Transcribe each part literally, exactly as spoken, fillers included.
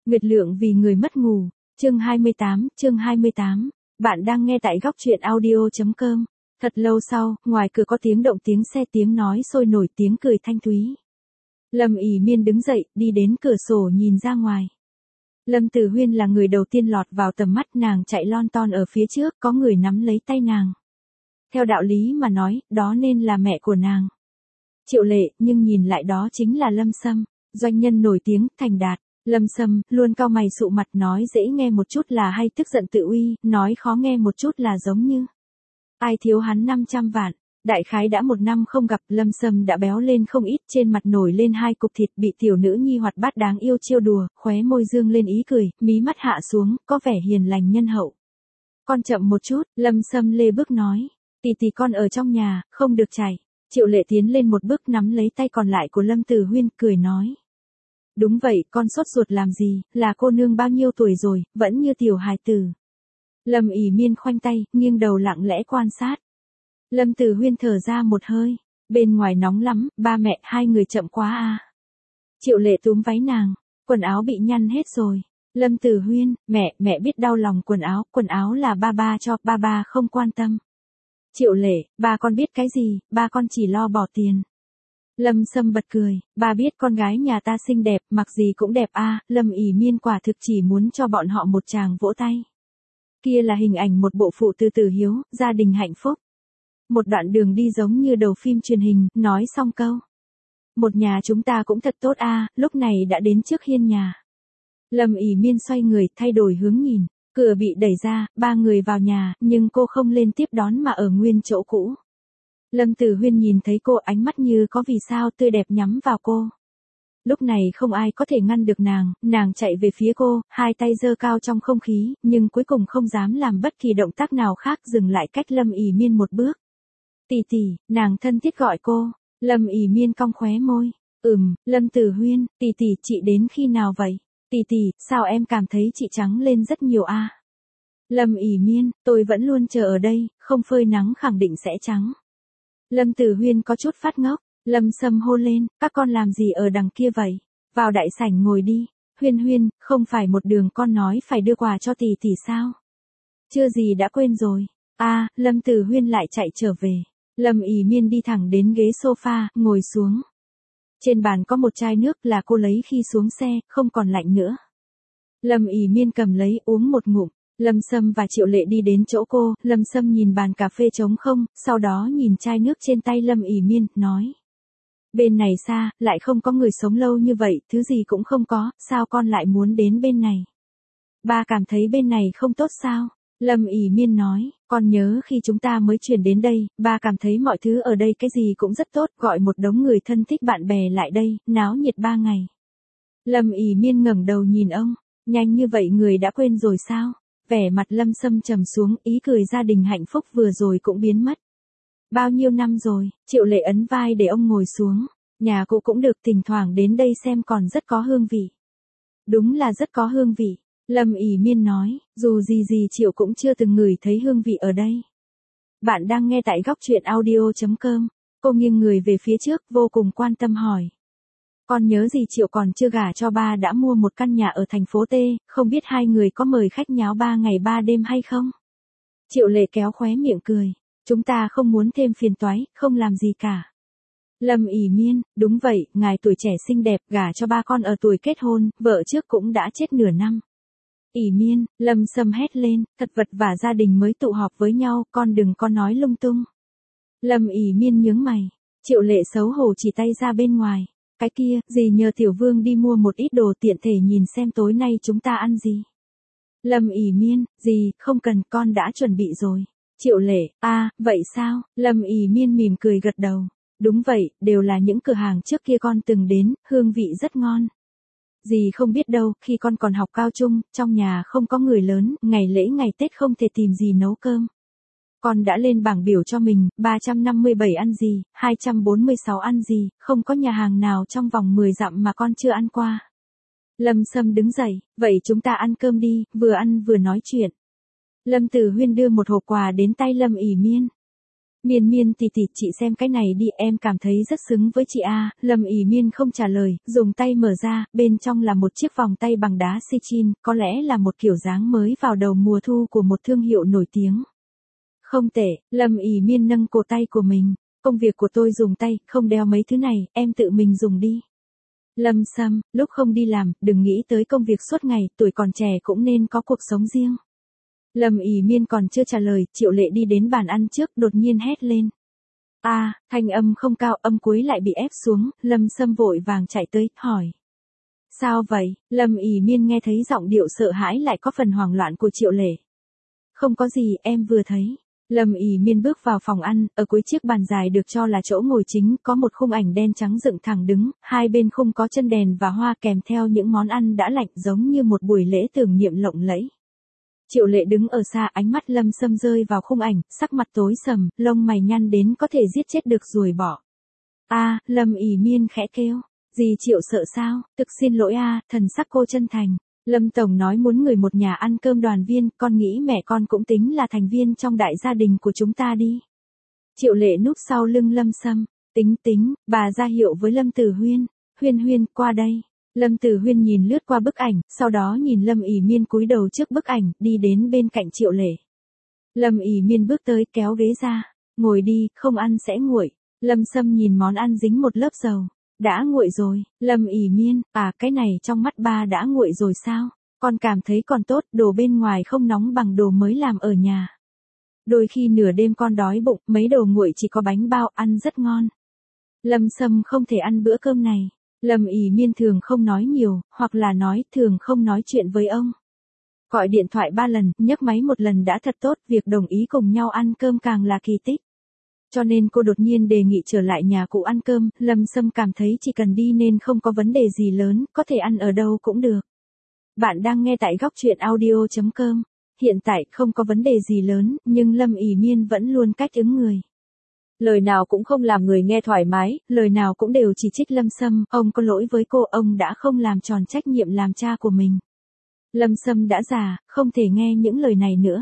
Nguyệt Lượng vì người mất ngủ, chương hai mươi tám, chương hai mươi tám. Bạn đang nghe tại góc truyện audio.com. Thật lâu sau, ngoài cửa có tiếng động tiếng xe tiếng nói sôi nổi tiếng cười thanh thúy. Lâm ỉ miên đứng dậy, đi đến cửa sổ nhìn ra ngoài. Lâm Tử Huyên là người đầu tiên lọt vào tầm mắt, nàng chạy lon ton ở phía trước, có người nắm lấy tay nàng. Theo đạo lý mà nói, đó nên là mẹ của nàng. Triệu Lệ, nhưng nhìn lại đó chính là Lâm Sâm, doanh nhân nổi tiếng, thành đạt. Lâm Sâm, luôn cau mày sụ mặt, nói dễ nghe một chút là hay tức giận tự uy, nói khó nghe một chút là giống như ai thiếu hắn năm trăm vạn. Đại khái đã một năm không gặp, Lâm Sâm đã béo lên không ít, trên mặt nổi lên hai cục thịt, bị tiểu nữ nhi hoạt bát đáng yêu trêu đùa, khóe môi dương lên ý cười, mí mắt hạ xuống, có vẻ hiền lành nhân hậu. Con chậm một chút, Lâm Sâm lê bước nói, tỷ tỷ con ở trong nhà, không được chạy. Triệu Lệ tiến lên một bước nắm lấy tay còn lại của Lâm Tử Huyên, cười nói. Đúng vậy, con sốt ruột làm gì, là cô nương bao nhiêu tuổi rồi, vẫn như tiểu hài tử. Lâm ỉ miên khoanh tay, nghiêng đầu lặng lẽ quan sát. Lâm Tử Huyên thở ra một hơi, bên ngoài nóng lắm, ba mẹ, hai người chậm quá à. Triệu Lệ túm váy nàng, quần áo bị nhăn hết rồi. Lâm Tử Huyên, mẹ, mẹ biết đau lòng quần áo, quần áo là ba ba cho, ba ba không quan tâm. Triệu Lệ, ba con biết cái gì, ba con chỉ lo bỏ tiền. Lâm Sâm bật cười, ba biết con gái nhà ta xinh đẹp, mặc gì cũng đẹp a. À, Lâm ỉ miên quả thực chỉ muốn cho bọn họ một tràng vỗ tay. Kia là hình ảnh một bộ phụ từ Tử Hiếu, gia đình hạnh phúc. Một đoạn đường đi giống như đầu phim truyền hình, nói xong câu. Một nhà chúng ta cũng thật tốt a. À, lúc này đã đến trước hiên nhà. Lâm ỉ miên xoay người, thay đổi hướng nhìn, cửa bị đẩy ra, ba người vào nhà, nhưng cô không lên tiếp đón mà ở nguyên chỗ cũ. Lâm Tử Huyên nhìn thấy cô, ánh mắt như có vì sao tươi đẹp nhắm vào cô. Lúc này không ai có thể ngăn được nàng, nàng chạy về phía cô, hai tay giơ cao trong không khí, nhưng cuối cùng không dám làm bất kỳ động tác nào khác, dừng lại cách Lâm ỉ miên một bước. Tỷ tỷ, nàng thân thiết gọi cô. Lâm ỉ miên cong khóe môi. Ừm, Lâm Tử Huyên, tỷ tỷ, chị đến khi nào vậy? Tỷ tỷ, sao em cảm thấy chị trắng lên rất nhiều a? À? Lâm ỉ miên, tôi vẫn luôn chờ ở đây, không phơi nắng khẳng định sẽ trắng. Lâm Tử Huyên có chút phát ngốc, Lâm Sâm hô lên, các con làm gì ở đằng kia vậy? Vào đại sảnh ngồi đi. Huyên Huyên, không phải một đường con nói phải đưa quà cho tỷ tỷ sao? Chưa gì đã quên rồi. A, à, Lâm Tử Huyên lại chạy trở về. Lâm ỉ miên đi thẳng đến ghế sofa, ngồi xuống. Trên bàn có một chai nước là cô lấy khi xuống xe, không còn lạnh nữa. Lâm ỉ miên cầm lấy uống một ngụm. Lâm Sâm và Triệu Lệ đi đến chỗ cô, Lâm Sâm nhìn bàn cà phê trống không, sau đó nhìn chai nước trên tay Lâm ỉ miên, nói. Bên này xa, lại không có người sống lâu như vậy, thứ gì cũng không có, sao con lại muốn đến bên này? Ba cảm thấy bên này không tốt sao? Lâm ỉ miên nói, con nhớ khi chúng ta mới chuyển đến đây, ba cảm thấy mọi thứ ở đây cái gì cũng rất tốt, gọi một đống người thân thích bạn bè lại đây, náo nhiệt ba ngày. Lâm ỉ miên ngẩng đầu nhìn ông, nhanh như vậy người đã quên rồi sao? Vẻ mặt Lâm Sâm trầm xuống, ý cười gia đình hạnh phúc vừa rồi cũng biến mất. Bao nhiêu năm rồi, Triệu Lệ ấn vai để ông ngồi xuống. Nhà cô cũng được, thỉnh thoảng đến đây xem còn rất có hương vị. Đúng là rất có hương vị. Lâm ỉ miên nói, dù gì gì Triệu cũng chưa từng ngửi thấy hương vị ở đây. Bạn đang nghe tại góc truyện audio.com. Cô nghiêng người về phía trước, vô cùng quan tâm hỏi. Con nhớ gì Triệu còn chưa gả cho ba đã mua một căn nhà ở thành phố T, không biết hai người có mời khách nháo ba ngày ba đêm hay không? Triệu Lệ kéo khóe miệng cười. Chúng ta không muốn thêm phiền toái, không làm gì cả. Lâm ỉ miên, đúng vậy, ngài tuổi trẻ xinh đẹp, gả cho ba con ở tuổi kết hôn, vợ trước cũng đã chết nửa năm. ỉ miên, Lâm Sâm hét lên, thật vật và gia đình mới tụ họp với nhau, con đừng có nói lung tung. Lâm ỉ miên nhướng mày. Triệu Lệ xấu hổ chỉ tay ra bên ngoài. Cái kia, dì nhờ Tiểu Vương đi mua một ít đồ tiện thể nhìn xem tối nay chúng ta ăn gì. Lâm ỉ miên, dì, không cần, con đã chuẩn bị rồi. Triệu Lệ, a, à, vậy sao? Lâm ỉ miên mỉm cười gật đầu. Đúng vậy, đều là những cửa hàng trước kia con từng đến, hương vị rất ngon. Dì không biết đâu, khi con còn học cao trung, trong nhà không có người lớn, ngày lễ ngày Tết không thể tìm gì nấu cơm. Con đã lên bảng biểu cho mình, ba trăm năm mươi bảy ăn gì, hai trăm bốn mươi sáu ăn gì, không có nhà hàng nào trong vòng mười dặm mà con chưa ăn qua. Lâm Sâm đứng dậy, vậy chúng ta ăn cơm đi, vừa ăn vừa nói chuyện. Lâm Tử Huyên đưa một hộp quà đến tay Lâm ỉ miên. Miên Miên tỷ tỷ, chị xem cái này đi, em cảm thấy rất xứng với chị a. Lâm ỉ Miên không trả lời, dùng tay mở ra, bên trong là một chiếc vòng tay bằng đá Sichin, có lẽ là một kiểu dáng mới vào đầu mùa thu của một thương hiệu nổi tiếng. Không tệ, Lâm ỉ Miên nâng cổ tay của mình. Công việc của tôi dùng tay, không đeo mấy thứ này, em tự mình dùng đi. Lâm Sâm, lúc không đi làm, đừng nghĩ tới công việc suốt ngày, tuổi còn trẻ cũng nên có cuộc sống riêng. Lâm ỉ Miên còn chưa trả lời, Triệu Lệ đi đến bàn ăn trước, đột nhiên hét lên. A, à, thanh âm không cao, âm cuối lại bị ép xuống, Lâm Sâm vội vàng chạy tới, hỏi. Sao vậy? Lâm ỉ Miên nghe thấy giọng điệu sợ hãi lại có phần hoảng loạn của Triệu Lệ. Không có gì, em vừa thấy. Lâm ỉ Miên bước vào phòng ăn, ở cuối chiếc bàn dài được cho là chỗ ngồi chính, có một khung ảnh đen trắng dựng thẳng đứng, hai bên khung có chân đèn và hoa kèm theo những món ăn đã lạnh giống như một buổi lễ tưởng niệm lộng lẫy. Triệu Lệ đứng ở xa, ánh mắt Lâm Sâm rơi vào khung ảnh, sắc mặt tối sầm, lông mày nhăn đến có thể giết chết được ruồi bọ. A, à, Lâm ỉ Miên khẽ kêu, gì Triệu sợ sao, thực xin lỗi a, à, thần sắc cô chân thành. Lâm Tổng nói muốn người một nhà ăn cơm đoàn viên, con nghĩ mẹ con cũng tính là thành viên trong đại gia đình của chúng ta đi. Triệu Lệ núp sau lưng Lâm Sâm, tính tính, bà ra hiệu với Lâm Tử Huyên, Huyên Huyên, qua đây. Lâm Tử Huyên nhìn lướt qua bức ảnh, sau đó nhìn Lâm ỉ Miên cúi đầu trước bức ảnh, đi đến bên cạnh Triệu Lệ. Lâm ỉ Miên bước tới kéo ghế ra, ngồi đi, không ăn sẽ nguội. Lâm Sâm nhìn món ăn dính một lớp dầu. Đã nguội rồi, Lâm ỉ Miên, à cái này trong mắt ba đã nguội rồi sao? Con cảm thấy còn tốt, đồ bên ngoài không nóng bằng đồ mới làm ở nhà. Đôi khi nửa đêm con đói bụng, mấy đồ nguội chỉ có bánh bao, ăn rất ngon. Lâm Sâm không thể ăn bữa cơm này. Lâm ỉ Miên thường không nói nhiều, hoặc là nói thường không nói chuyện với ông. Gọi điện thoại ba lần, nhấc máy một lần đã thật tốt, việc đồng ý cùng nhau ăn cơm càng là kỳ tích. Cho nên cô đột nhiên đề nghị trở lại nhà cụ ăn cơm, Lâm Sâm cảm thấy chỉ cần đi nên không có vấn đề gì lớn, có thể ăn ở đâu cũng được. Bạn đang nghe tại góc truyện audio chấm com. Hiện tại không có vấn đề gì lớn, nhưng Lâm ỉ Miên vẫn luôn cách ứng người. Lời nào cũng không làm người nghe thoải mái, lời nào cũng đều chỉ trích Lâm Sâm, ông có lỗi với cô, ông đã không làm tròn trách nhiệm làm cha của mình. Lâm Sâm đã già, không thể nghe những lời này nữa.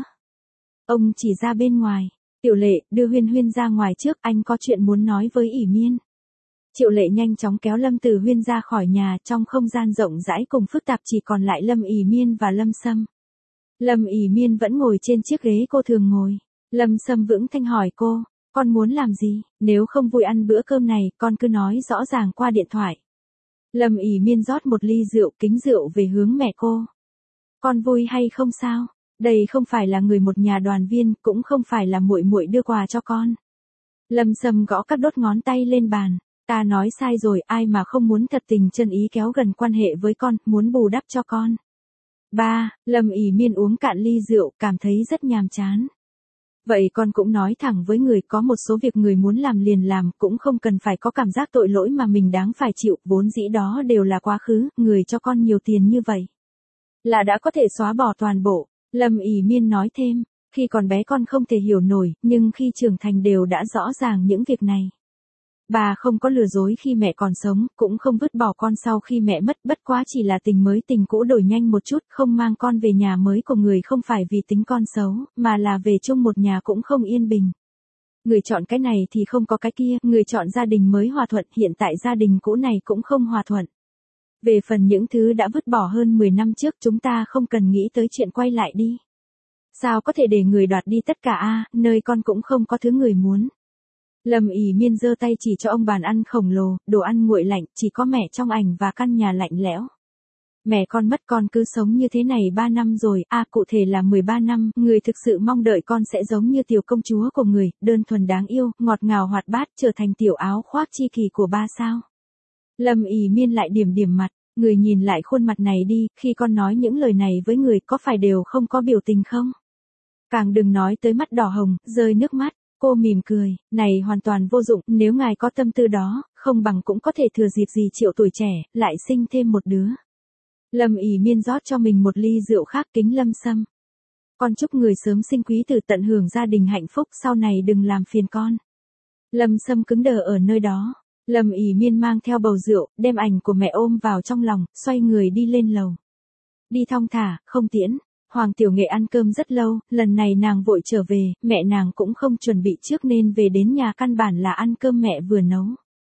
Ông chỉ ra bên ngoài. Tiểu Lệ, đưa Huyên Huyên ra ngoài trước, anh có chuyện muốn nói với ỉ Miên. Triệu Lệ nhanh chóng kéo Lâm Tử Huyên ra khỏi nhà, trong không gian rộng rãi cùng phức tạp chỉ còn lại Lâm ỉ Miên và Lâm Sâm. Lâm ỉ Miên vẫn ngồi trên chiếc ghế cô thường ngồi. Lâm Sâm vững thanh hỏi cô, con muốn làm gì, nếu không vui ăn bữa cơm này, con cứ nói rõ ràng qua điện thoại. Lâm ỉ Miên rót một ly rượu, kính rượu về hướng mẹ cô. Con vui hay không sao? Đây không phải là người một nhà đoàn viên, cũng không phải là muội muội đưa quà cho con. Lâm Sâm gõ các đốt ngón tay lên bàn. Ta nói sai rồi, ai mà không muốn thật tình chân ý kéo gần quan hệ với con, muốn bù đắp cho con. Ba, Lâm ỉ Miên uống cạn ly rượu, cảm thấy rất nhàm chán. Vậy con cũng nói thẳng với người, có một số việc người muốn làm liền làm, cũng không cần phải có cảm giác tội lỗi mà mình đáng phải chịu, vốn dĩ đó đều là quá khứ, người cho con nhiều tiền như vậy. Là đã có thể xóa bỏ toàn bộ. Lâm ỉ Miên nói thêm, khi còn bé con không thể hiểu nổi, nhưng khi trưởng thành đều đã rõ ràng những việc này. Bà không có lừa dối khi mẹ còn sống, cũng không vứt bỏ con sau khi mẹ mất, bất quá chỉ là tình mới tình cũ đổi nhanh một chút, không mang con về nhà mới của người không phải vì tính con xấu, mà là về chung một nhà cũng không yên bình. Người chọn cái này thì không có cái kia, người chọn gia đình mới hòa thuận, hiện tại gia đình cũ này cũng không hòa thuận. Về phần những thứ đã vứt bỏ hơn mười năm trước, chúng ta không cần nghĩ tới chuyện quay lại đi. Sao có thể để người đoạt đi tất cả a, nơi con cũng không có thứ người muốn. Lâm ỉ Miên giơ tay chỉ cho ông bàn ăn khổng lồ, đồ ăn nguội lạnh, chỉ có mẹ trong ảnh và căn nhà lạnh lẽo. Mẹ con mất, con cứ sống như thế này ba năm rồi, a à, cụ thể là mười ba năm, người thực sự mong đợi con sẽ giống như tiểu công chúa của người, đơn thuần đáng yêu, ngọt ngào hoạt bát, trở thành tiểu áo khoác chi kỳ của ba sao. Lâm ỉ Miên lại điểm điểm mặt, người nhìn lại khuôn mặt này đi, khi con nói những lời này với người có phải đều không có biểu tình không? Càng đừng nói tới mắt đỏ hồng, rơi nước mắt. Cô mỉm cười, này hoàn toàn vô dụng, nếu ngài có tâm tư đó, không bằng cũng có thể thừa dịp gì Triệu tuổi trẻ, lại sinh thêm một đứa. Lâm ỉ Miên rót cho mình một ly rượu khác, kính Lâm Sâm. Con chúc người sớm sinh quý tử, tận hưởng gia đình hạnh phúc, sau này đừng làm phiền con. Lâm Sâm cứng đờ ở nơi đó. Lâm ỉ Miên mang theo bầu rượu, đem ảnh của mẹ ôm vào trong lòng, xoay người đi lên lầu. Đi thong thả, không tiễn. Hoàng Tiểu Nghệ ăn cơm rất lâu, lần này nàng vội trở về, mẹ nàng cũng không chuẩn bị trước nên về đến nhà căn bản là ăn cơm mẹ vừa nấu.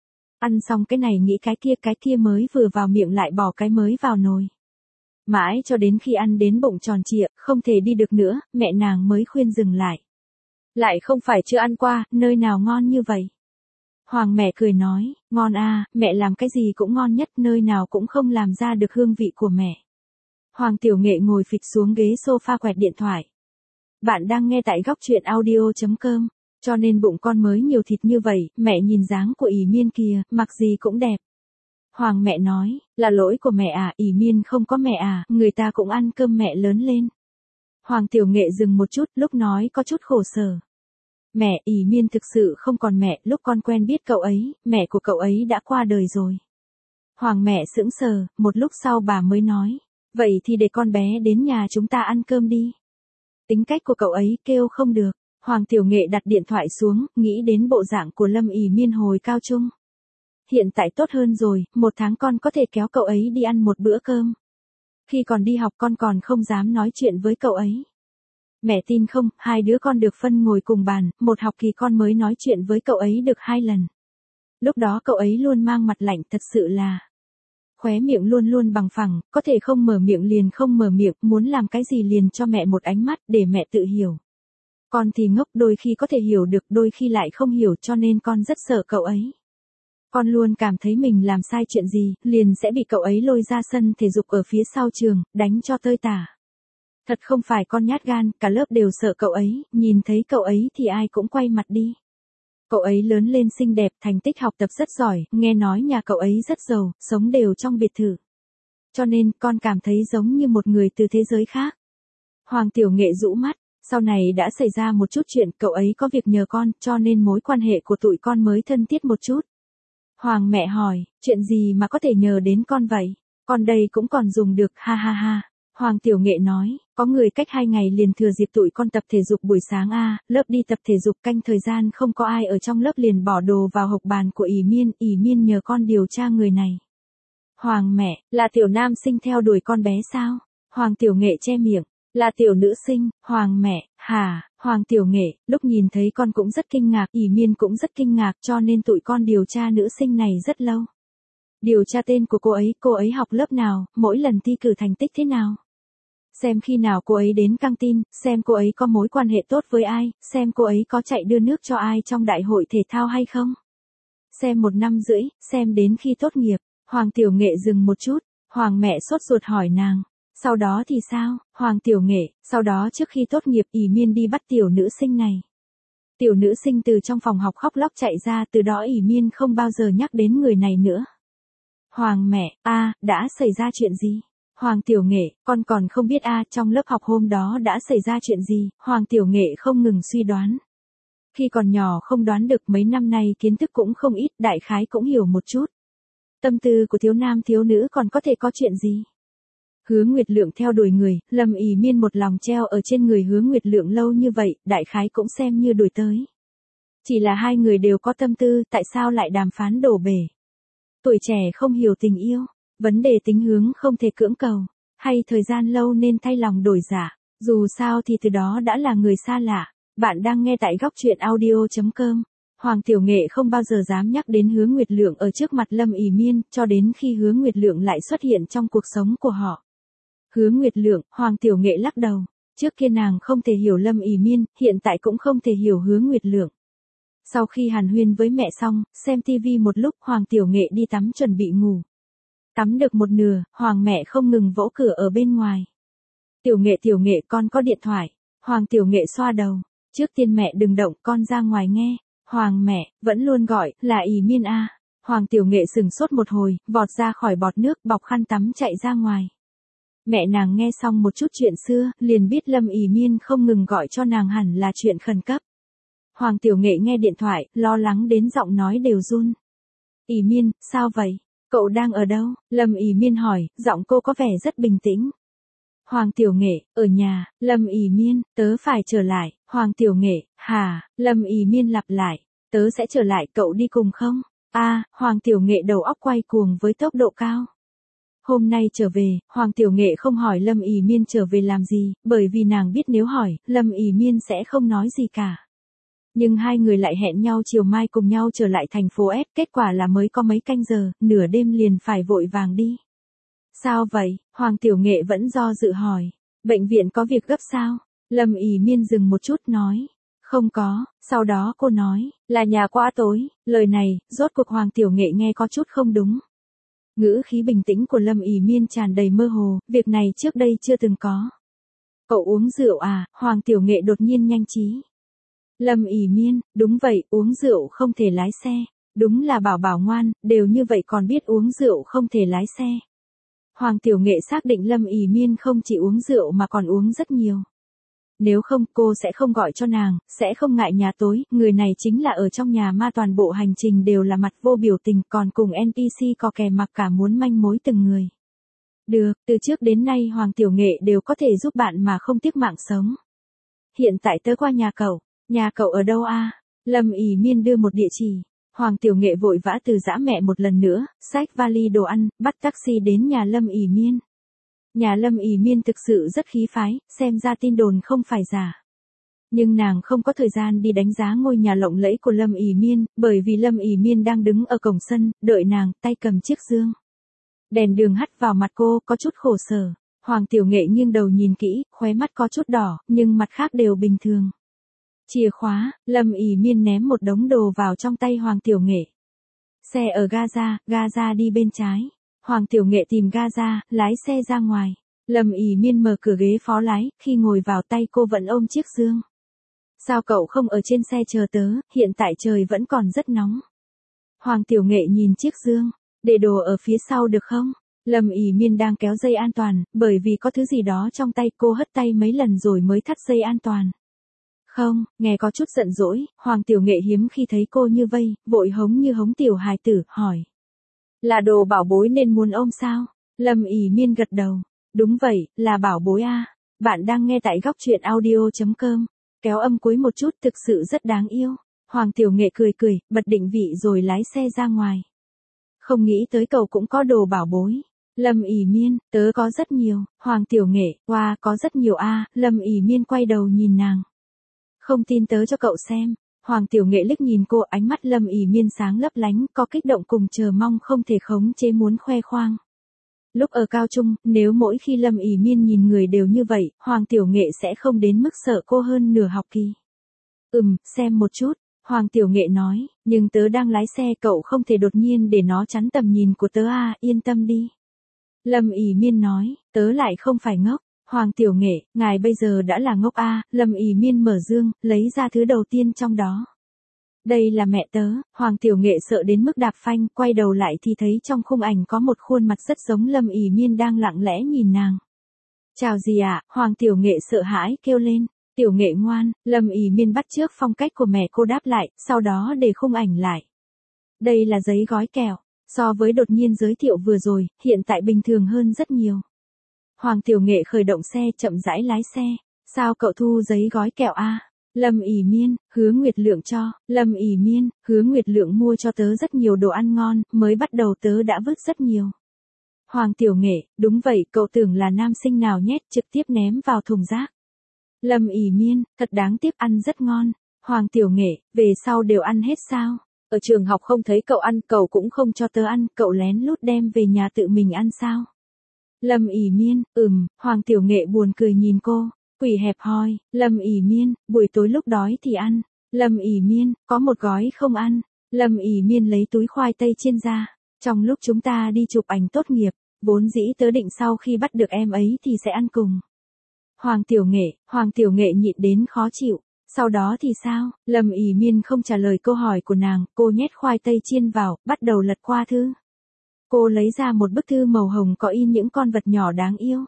Ăn xong cái này nghĩ cái kia, cái kia mới vừa vào miệng lại bỏ cái mới vào nồi. Mãi cho đến khi ăn đến bụng tròn trịa, không thể đi được nữa, mẹ nàng mới khuyên dừng lại. Lại không phải chưa ăn qua, nơi nào ngon như vậy. Hoàng mẹ cười nói, ngon à, mẹ làm cái gì cũng ngon nhất, nơi nào cũng không làm ra được hương vị của mẹ. Hoàng Tiểu Nghệ ngồi phịch xuống ghế sofa quẹt điện thoại. Bạn đang nghe tại góc truyện audio.com, cho nên bụng con mới nhiều thịt như vậy, mẹ nhìn dáng của ỷ miên kìa, mặc gì cũng đẹp. Hoàng mẹ nói, là lỗi của mẹ à, ỷ miên không có mẹ à, người ta cũng ăn cơm mẹ lớn lên. Hoàng Tiểu Nghệ dừng một chút, lúc nói có chút khổ sở. Mẹ, ỷ miên thực sự không còn mẹ, lúc con quen biết cậu ấy, mẹ của cậu ấy đã qua đời rồi. Hoàng mẹ sững sờ, một lúc sau bà mới nói, vậy thì để con bé đến nhà chúng ta ăn cơm đi. Tính cách của cậu ấy kêu không được. Hoàng Tiểu Nghệ đặt điện thoại xuống, nghĩ đến bộ dạng của Lâm ỷ miên hồi cao trung. Hiện tại tốt hơn rồi, một tháng con có thể kéo cậu ấy đi ăn một bữa cơm. Khi còn đi học con còn không dám nói chuyện với cậu ấy. Mẹ tin không, hai đứa con được phân ngồi cùng bàn, một học kỳ con mới nói chuyện với cậu ấy được hai lần. Lúc đó cậu ấy luôn mang mặt lạnh, thật sự là khóe miệng luôn luôn bằng phẳng, có thể không mở miệng liền không mở miệng, muốn làm cái gì liền cho mẹ một ánh mắt để mẹ tự hiểu. Con thì ngốc, đôi khi có thể hiểu được, đôi khi lại không hiểu, cho nên con rất sợ cậu ấy. Con luôn cảm thấy mình làm sai chuyện gì, liền sẽ bị cậu ấy lôi ra sân thể dục ở phía sau trường, đánh cho tơi tả. Thật không phải con nhát gan, cả lớp đều sợ cậu ấy, nhìn thấy cậu ấy thì ai cũng quay mặt đi. Cậu ấy lớn lên xinh đẹp, thành tích học tập rất giỏi, nghe nói nhà cậu ấy rất giàu, sống đều trong biệt thự. Cho nên, con cảm thấy giống như một người từ thế giới khác. Hoàng Tiểu Nghệ rũ mắt, sau này đã xảy ra một chút chuyện, cậu ấy có việc nhờ con, cho nên mối quan hệ của tụi con mới thân thiết một chút. Hoàng mẹ hỏi, chuyện gì mà có thể nhờ đến con vậy? Con đây cũng còn dùng được, ha ha ha. Hoàng Tiểu Nghệ nói, có người cách hai ngày liền thừa dịp tụi con tập thể dục buổi sáng a, lớp đi tập thể dục canh thời gian không có ai ở trong lớp liền bỏ đồ vào hộc bàn của ỷ miên, ỷ miên nhờ con điều tra người này. Hoàng mẹ, là tiểu nam sinh theo đuổi con bé sao? Hoàng Tiểu Nghệ che miệng, là tiểu nữ sinh. Hoàng mẹ, hả? Hoàng Tiểu Nghệ, lúc nhìn thấy con cũng rất kinh ngạc, ỷ miên cũng rất kinh ngạc, cho nên tụi con điều tra nữ sinh này rất lâu. Điều tra tên của cô ấy, cô ấy học lớp nào, mỗi lần thi cử thành tích thế nào. Xem khi nào cô ấy đến căng tin, xem cô ấy có mối quan hệ tốt với ai, xem cô ấy có chạy đưa nước cho ai trong đại hội thể thao hay không. Xem một năm rưỡi, xem đến khi tốt nghiệp. Hoàng Tiểu Nghệ dừng một chút, Hoàng mẹ sốt ruột hỏi nàng. Sau đó thì sao? Hoàng Tiểu Nghệ, sau đó trước khi tốt nghiệp ỷ miên đi bắt tiểu nữ sinh này. Tiểu nữ sinh từ trong phòng học khóc lóc chạy ra, từ đó ỷ miên không bao giờ nhắc đến người này nữa. Hoàng mẹ, a, đã xảy ra chuyện gì? Hoàng Tiểu Nghệ, con còn không biết a, trong lớp học hôm đó đã xảy ra chuyện gì? Hoàng Tiểu Nghệ không ngừng suy đoán. Khi còn nhỏ không đoán được, mấy năm nay kiến thức cũng không ít, đại khái cũng hiểu một chút. Tâm tư của thiếu nam thiếu nữ còn có thể có chuyện gì? Hứa Nguyệt Lượng theo đuổi người, Lâm ỷ miên một lòng treo ở trên người Hứa Nguyệt Lượng lâu như vậy, đại khái cũng xem như đuổi tới. Chỉ là hai người đều có tâm tư, tại sao lại đàm phán đổ bể? Tuổi trẻ không hiểu tình yêu, vấn đề tính hướng không thể cưỡng cầu, hay thời gian lâu nên thay lòng đổi dạ, dù sao thì từ đó đã là người xa lạ. Bạn đang nghe tại góc truyện audio.com. Hoàng Tiểu Nghệ không bao giờ dám nhắc đến Hứa Nguyệt Lượng ở trước mặt Lâm ỷ miên, cho đến khi Hứa Nguyệt Lượng lại xuất hiện trong cuộc sống của họ. Hứa Nguyệt Lượng, Hoàng Tiểu Nghệ lắc đầu, trước kia nàng không thể hiểu Lâm ỷ miên, hiện tại cũng không thể hiểu Hứa Nguyệt Lượng. Sau khi hàn huyên với mẹ xong, xem tivi một lúc, Hoàng Tiểu Nghệ đi tắm chuẩn bị ngủ. Tắm được một nửa, Hoàng mẹ không ngừng vỗ cửa ở bên ngoài. Tiểu Nghệ Tiểu Nghệ, con có điện thoại. Hoàng Tiểu Nghệ xoa đầu, trước tiên mẹ đừng động, con ra ngoài nghe. Hoàng mẹ, vẫn luôn gọi, là ỷ miên a. Hoàng Tiểu Nghệ sừng sốt một hồi, vọt ra khỏi bọt nước, bọc khăn tắm chạy ra ngoài. Mẹ nàng nghe xong một chút chuyện xưa, liền biết Lâm ỷ miên không ngừng gọi cho nàng hẳn là chuyện khẩn cấp. Hoàng Tiểu Nghệ nghe điện thoại, lo lắng đến giọng nói đều run. ỷ miên, sao vậy? Cậu đang ở đâu? Lâm ỷ miên hỏi, giọng cô có vẻ rất bình tĩnh. Hoàng Tiểu Nghệ, ở nhà. Lâm ỷ miên, tớ phải trở lại. Hoàng Tiểu Nghệ, hả? Lâm ỷ miên lặp lại, tớ sẽ trở lại, cậu đi cùng không? A, Hoàng Tiểu Nghệ đầu óc quay cuồng với tốc độ cao. Hôm nay trở về, Hoàng Tiểu Nghệ không hỏi Lâm Ỷ Miên trở về làm gì, bởi vì nàng biết nếu hỏi, Lâm Ỷ Miên sẽ không nói gì cả. Nhưng hai người lại hẹn nhau chiều mai cùng nhau trở lại thành phố S, kết quả là mới có mấy canh giờ, nửa đêm liền phải vội vàng đi. Sao vậy? Hoàng Tiểu Nghệ vẫn do dự hỏi. Bệnh viện có việc gấp sao? Lâm Ỷ Miên dừng một chút nói. Không có, sau đó cô nói, là nhà quá tối, lời này, rốt cuộc Hoàng Tiểu Nghệ nghe có chút không đúng. Ngữ khí bình tĩnh của Lâm Ỷ Miên tràn đầy mơ hồ, việc này trước đây chưa từng có. Cậu uống rượu à? Hoàng Tiểu Nghệ đột nhiên nhanh trí. Lâm Ỷ Miên, đúng vậy, uống rượu không thể lái xe. Đúng là bảo bảo ngoan, đều như vậy còn biết uống rượu không thể lái xe. Hoàng Tiểu Nghệ xác định Lâm Ỷ Miên không chỉ uống rượu mà còn uống rất nhiều. Nếu không, cô sẽ không gọi cho nàng, sẽ không ngại nhà tối, người này chính là ở trong nhà ma toàn bộ hành trình đều là mặt vô biểu tình, còn cùng en pê xê có kè mặc cả muốn manh mối từng người. Được, từ trước đến nay Hoàng Tiểu Nghệ đều có thể giúp bạn mà không tiếc mạng sống. Hiện tại tớ qua nhà cậu, nhà cậu ở đâu a? Lâm Ỷ Miên đưa một địa chỉ. Hoàng Tiểu Nghệ vội vã từ giã mẹ một lần nữa, xách vali đồ ăn, bắt taxi đến nhà Lâm Ỷ Miên. Nhà Lâm Ỷ Miên thực sự rất khí phái, xem ra tin đồn không phải giả. Nhưng nàng không có thời gian đi đánh giá ngôi nhà lộng lẫy của Lâm Ỷ Miên, bởi vì Lâm Ỷ Miên đang đứng ở cổng sân, đợi nàng, tay cầm chiếc dương. Đèn đường hắt vào mặt cô, có chút khổ sở. Hoàng Tiểu Nghệ nghiêng đầu nhìn kỹ, khóe mắt có chút đỏ, nhưng mặt khác đều bình thường. Chìa khóa, Lâm Ỷ Miên ném một đống đồ vào trong tay Hoàng Tiểu Nghệ. Xe ở Gaza, Gaza đi bên trái. Hoàng Tiểu Nghệ tìm Gaza, lái xe ra ngoài. Lâm Ỷ Miên mở cửa ghế phó lái, khi ngồi vào tay cô vẫn ôm chiếc dương. Sao cậu không ở trên xe chờ tớ, hiện tại trời vẫn còn rất nóng. Hoàng Tiểu Nghệ nhìn chiếc dương, để đồ ở phía sau được không? Lâm Ỷ Miên đang kéo dây an toàn, bởi vì có thứ gì đó trong tay cô hất tay mấy lần rồi mới thắt dây an toàn. Không, nghe có chút giận dỗi, Hoàng Tiểu Nghệ hiếm khi thấy cô như vây, vội hống như hống tiểu hài tử, hỏi. Là đồ bảo bối nên muốn ôm sao? Lâm Ỷ Miên gật đầu. Đúng vậy, là bảo bối a. Bạn đang nghe tại góc truyện audio chấm com. Kéo âm cuối một chút thực sự rất đáng yêu. Hoàng Tiểu Nghệ cười cười, bật định vị rồi lái xe ra ngoài. Không nghĩ tới cậu cũng có đồ bảo bối. Lâm Ỷ Miên, tớ có rất nhiều. Hoàng Tiểu Nghệ, wow, có rất nhiều a. Lâm Ỷ Miên quay đầu nhìn nàng. Không tin tớ cho cậu xem. Hoàng Tiểu Nghệ liếc nhìn cô, ánh mắt Lâm Ỷ Miên sáng lấp lánh, có kích động cùng chờ mong không thể khống chế muốn khoe khoang. Lúc ở cao trung, nếu mỗi khi Lâm Ỷ Miên nhìn người đều như vậy, Hoàng Tiểu Nghệ sẽ không đến mức sợ cô hơn nửa học kỳ. Ừm, xem một chút, Hoàng Tiểu Nghệ nói, nhưng tớ đang lái xe, cậu không thể đột nhiên để nó chắn tầm nhìn của tớ à, yên tâm đi. Lâm Ỷ Miên nói, tớ lại không phải ngốc. Hoàng Tiểu Nghệ, ngài bây giờ đã là ngốc a. Lâm Ỷ Miên mở dương, lấy ra thứ đầu tiên trong đó. Đây là mẹ tớ. Hoàng Tiểu Nghệ sợ đến mức đạp phanh, quay đầu lại thì thấy trong khung ảnh có một khuôn mặt rất giống Lâm Ỷ Miên đang lặng lẽ nhìn nàng. Chào gì ạ? À? Hoàng Tiểu Nghệ sợ hãi kêu lên. Tiểu Nghệ ngoan. Lâm Ỷ Miên bắt chước phong cách của mẹ cô đáp lại, sau đó để khung ảnh lại. Đây là giấy gói kẹo. So với đột nhiên giới thiệu vừa rồi, hiện tại bình thường hơn rất nhiều. Hoàng Tiểu Nghệ khởi động xe, chậm rãi lái xe. Sao cậu thu giấy gói kẹo a? À? Lâm Ỷ Miên, Hứa Nguyệt Lượng cho. Lâm Ỷ Miên, Hứa Nguyệt Lượng mua cho tớ rất nhiều đồ ăn ngon, mới bắt đầu tớ đã vứt rất nhiều. Hoàng Tiểu Nghệ, đúng vậy, cậu tưởng là nam sinh nào nhét, trực tiếp ném vào thùng rác. Lâm Ỷ Miên, thật đáng tiếc, ăn rất ngon. Hoàng Tiểu Nghệ, về sau đều ăn hết sao? Ở trường học không thấy cậu ăn, cậu cũng không cho tớ ăn, cậu lén lút đem về nhà tự mình ăn sao? Lâm Ỷ Miên, ừm. Hoàng Tiểu Nghệ buồn cười nhìn cô. Quỷ hẹp hòi. Lâm Ỷ Miên, buổi tối lúc đói thì ăn. Lâm Ỷ Miên, có một gói không ăn. Lâm Ỷ Miên lấy túi khoai tây chiên ra. Trong lúc chúng ta đi chụp ảnh tốt nghiệp, vốn dĩ tớ định sau khi bắt được em ấy thì sẽ ăn cùng. Hoàng Tiểu Nghệ, Hoàng Tiểu Nghệ nhịn đến khó chịu. Sau đó thì sao? Lâm Ỷ Miên không trả lời câu hỏi của nàng, cô nhét khoai tây chiên vào, bắt đầu lật qua thư. Cô lấy ra một bức thư màu hồng có in những con vật nhỏ đáng yêu.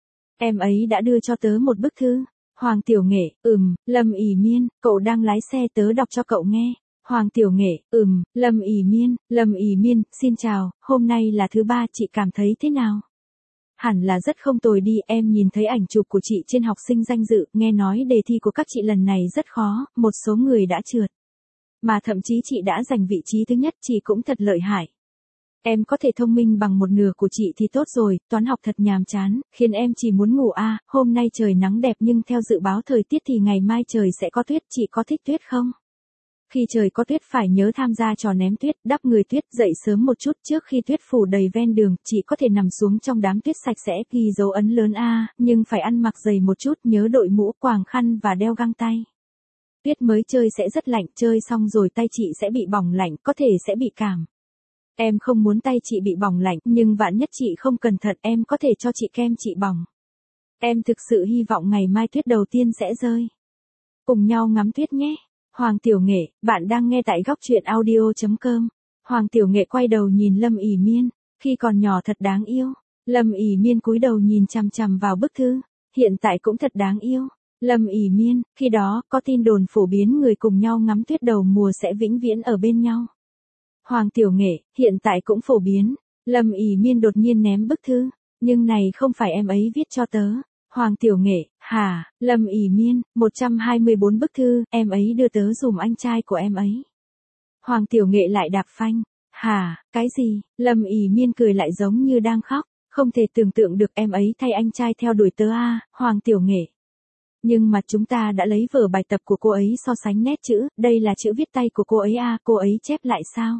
Em ấy đã đưa cho tớ một bức thư. Hoàng Tiểu Nghệ, ừm. Lâm Ỷ Miên, cậu đang lái xe, tớ đọc cho cậu nghe. Hoàng Tiểu Nghệ, ừm. Lâm Ỷ Miên, Lâm Ỷ Miên, xin chào, hôm nay là thứ ba, chị cảm thấy thế nào? Hẳn là rất không tồi đi, em nhìn thấy ảnh chụp của chị trên học sinh danh dự, nghe nói đề thi của các chị lần này rất khó, một số người đã trượt. Mà thậm chí chị đã giành vị trí thứ nhất, chị cũng thật lợi hại. Em có thể thông minh bằng một nửa của chị thì tốt rồi, toán học thật nhàm chán, khiến em chỉ muốn ngủ a. Hôm nay trời nắng đẹp nhưng theo dự báo thời tiết thì ngày mai trời sẽ có tuyết, chị có thích tuyết không? Khi trời có tuyết phải nhớ tham gia trò ném tuyết, đắp người tuyết, dậy sớm một chút trước khi tuyết phủ đầy ven đường, chị có thể nằm xuống trong đám tuyết sạch sẽ, ghi dấu ấn lớn a, nhưng phải ăn mặc dày một chút, nhớ đội mũ, quàng khăn và đeo găng tay. Tuyết mới chơi sẽ rất lạnh, chơi xong rồi tay chị sẽ bị bỏng lạnh, có thể sẽ bị cảm. Em không muốn tay chị bị bỏng lạnh, nhưng vạn nhất chị không cẩn thận em có thể cho chị kem trị bỏng. Em thực sự hy vọng ngày mai tuyết đầu tiên sẽ rơi. Cùng nhau ngắm tuyết nhé. Hoàng Tiểu Nghệ, bạn đang nghe tại góc truyện audio chấm com. Hoàng Tiểu Nghệ quay đầu nhìn Lâm ỉ Miên, khi còn nhỏ thật đáng yêu. Lâm ỉ Miên cúi đầu nhìn chằm chằm vào bức thư, hiện tại cũng thật đáng yêu. Lâm ỉ Miên, khi đó, có tin đồn phổ biến người cùng nhau ngắm tuyết đầu mùa sẽ vĩnh viễn ở bên nhau. Hoàng Tiểu Nghệ, hiện tại cũng phổ biến. Lâm ỉ Miên đột nhiên ném bức thư, nhưng này không phải em ấy viết cho tớ. Hoàng Tiểu Nghệ, hả, Lâm ỉ Miên, một trăm hai mươi bốn bức thư, em ấy đưa tớ dùm anh trai của em ấy. Hoàng Tiểu Nghệ lại đạp phanh, hả, cái gì, Lâm ỉ Miên cười lại giống như đang khóc, không thể tưởng tượng được em ấy thay anh trai theo đuổi tớ a, Hoàng Tiểu Nghệ. Nhưng mà chúng ta đã lấy vở bài tập của cô ấy so sánh nét chữ, đây là chữ viết tay của cô ấy a, cô ấy chép lại sao?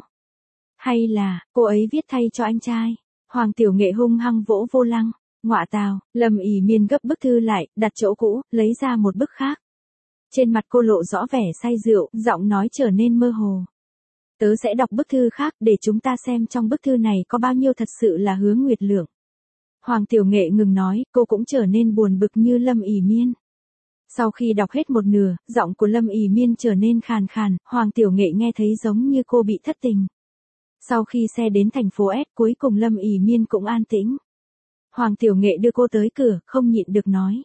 Hay là, cô ấy viết thay cho anh trai? Hoàng Tiểu Nghệ hung hăng vỗ vô lăng. Ngọa tào, Lâm ỉ Miên gấp bức thư lại, đặt chỗ cũ, lấy ra một bức khác. Trên mặt cô lộ rõ vẻ say rượu, giọng nói trở nên mơ hồ. Tớ sẽ đọc bức thư khác để chúng ta xem trong bức thư này có bao nhiêu thật sự là Hứa Nguyệt Lượng. Hoàng Tiểu Nghệ ngừng nói, cô cũng trở nên buồn bực như Lâm ỉ Miên. Sau khi đọc hết một nửa, giọng của Lâm ỉ Miên trở nên khàn khàn, Hoàng Tiểu Nghệ nghe thấy giống như cô bị thất tình. Sau khi xe đến thành phố S, cuối cùng Lâm ỉ Miên cũng an tĩnh. Hoàng Tiểu Nghệ đưa cô tới cửa, không nhịn được nói.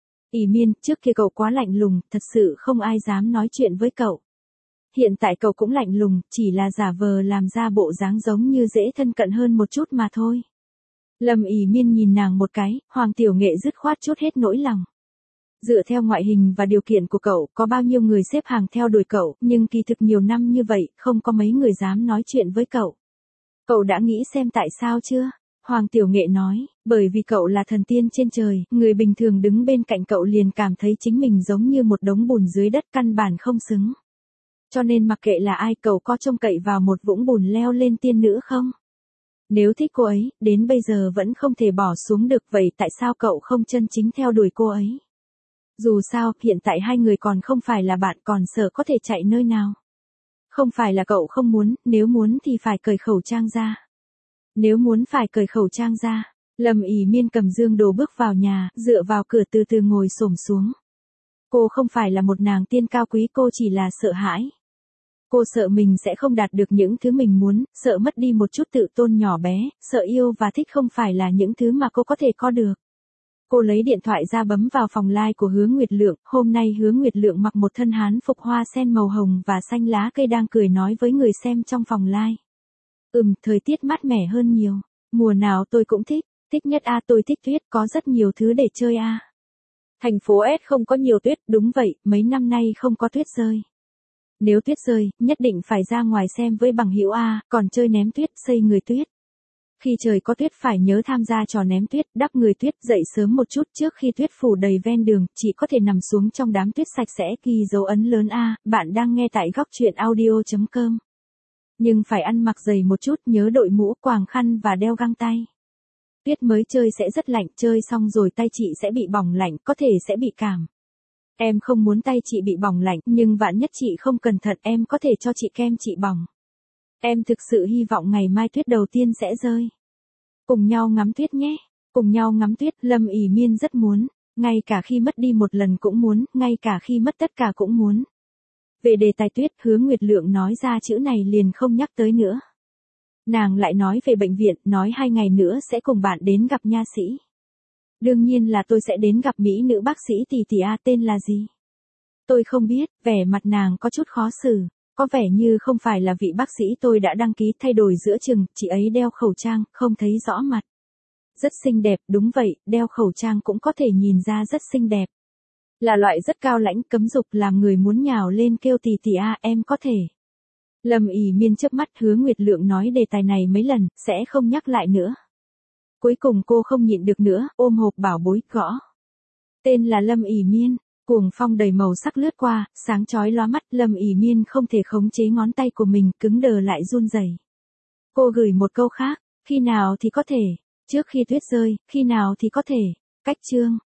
ỉ Miên, trước kia cậu quá lạnh lùng, thật sự không ai dám nói chuyện với cậu. Hiện tại cậu cũng lạnh lùng, chỉ là giả vờ làm ra bộ dáng giống như dễ thân cận hơn một chút mà thôi. Lâm ỉ Miên nhìn nàng một cái, Hoàng Tiểu Nghệ dứt khoát chút hết nỗi lòng. Dựa theo ngoại hình và điều kiện của cậu, có bao nhiêu người xếp hàng theo đuổi cậu, nhưng kỳ thực nhiều năm như vậy, không có mấy người dám nói chuyện với cậu. Cậu đã nghĩ xem tại sao chưa? Hoàng Tiểu Nghệ nói, bởi vì cậu là thần tiên trên trời, người bình thường đứng bên cạnh cậu liền cảm thấy chính mình giống như một đống bùn dưới đất căn bản không xứng. Cho nên mặc kệ là ai cậu có trông cậy vào một vũng bùn leo lên tiên nữ không? Nếu thích cô ấy, đến bây giờ vẫn không thể bỏ xuống được vậy tại sao cậu không chân chính theo đuổi cô ấy? Dù sao, hiện tại hai người còn không phải là bạn còn sợ có thể chạy nơi nào. Không phải là cậu không muốn, nếu muốn thì phải cởi khẩu trang ra. Nếu muốn phải cởi khẩu trang ra, Lâm ỉ Miên cầm dương đồ bước vào nhà, dựa vào cửa từ từ ngồi xổm xuống. Cô không phải là một nàng tiên cao quý, cô chỉ là sợ hãi. Cô sợ mình sẽ không đạt được những thứ mình muốn, sợ mất đi một chút tự tôn nhỏ bé, sợ yêu và thích không phải là những thứ mà cô có thể có được. Cô lấy điện thoại ra bấm vào phòng live của Hứa Nguyệt Lượng, hôm nay Hứa Nguyệt Lượng mặc một thân hán phục hoa sen màu hồng và xanh lá cây đang cười nói với người xem trong phòng live. Ừm, thời tiết mát mẻ hơn nhiều, mùa nào tôi cũng thích, thích nhất a tôi thích tuyết, có rất nhiều thứ để chơi a. Thành phố S không có nhiều tuyết, đúng vậy, mấy năm nay không có tuyết rơi. Nếu tuyết rơi, nhất định phải ra ngoài xem với bằng hữu a, còn chơi ném tuyết, xây người tuyết. Khi trời có tuyết phải nhớ tham gia trò ném tuyết, đắp người tuyết, dậy sớm một chút trước khi tuyết phủ đầy ven đường, chỉ có thể nằm xuống trong đám tuyết sạch sẽ, ghi dấu ấn lớn a, bạn đang nghe tại góc truyện audio chấm com. Nhưng phải ăn mặc dày một chút, nhớ đội mũ, quàng khăn và đeo găng tay. Tuyết mới chơi sẽ rất lạnh, chơi xong rồi tay chị sẽ bị bỏng lạnh, có thể sẽ bị cảm. Em không muốn tay chị bị bỏng lạnh, nhưng vạn nhất chị không cẩn thận em có thể cho chị kem trị bỏng. Em thực sự hy vọng ngày mai tuyết đầu tiên sẽ rơi. Cùng nhau ngắm tuyết nhé. Cùng nhau ngắm tuyết, Lâm ỉ Miên rất muốn. Ngay cả khi mất đi một lần cũng muốn, ngay cả khi mất tất cả cũng muốn. Về đề tài tuyết, Hứa Nguyệt Lượng nói ra chữ này liền không nhắc tới nữa. Nàng lại nói về bệnh viện, nói hai ngày nữa sẽ cùng bạn đến gặp nha sĩ. Đương nhiên là tôi sẽ đến gặp mỹ nữ bác sĩ tỷ tỷ a, tên là gì? Tôi không biết, vẻ mặt nàng có chút khó xử. Có vẻ như không phải là vị bác sĩ tôi đã đăng ký, thay đổi giữa chừng, chị ấy đeo khẩu trang, không thấy rõ mặt. Rất xinh đẹp, đúng vậy, đeo khẩu trang cũng có thể nhìn ra rất xinh đẹp. Là loại rất cao lãnh, cấm dục làm người muốn nhào lên kêu tỷ tỷ a, em có thể Lâm ỉ miên chớp mắt, Hứa Nguyệt Lượng nói đề tài này mấy lần, sẽ không nhắc lại nữa. Cuối cùng cô không nhịn được nữa, ôm hộp bảo bối, gõ. Tên là Lâm ỉ miên, cuồng phong đầy màu sắc lướt qua, sáng chói lóa mắt, Lâm ỉ miên không thể khống chế ngón tay của mình, cứng đờ lại run rẩy. Cô gửi một câu khác, khi nào thì có thể, trước khi tuyết rơi, khi nào thì có thể, cách chương.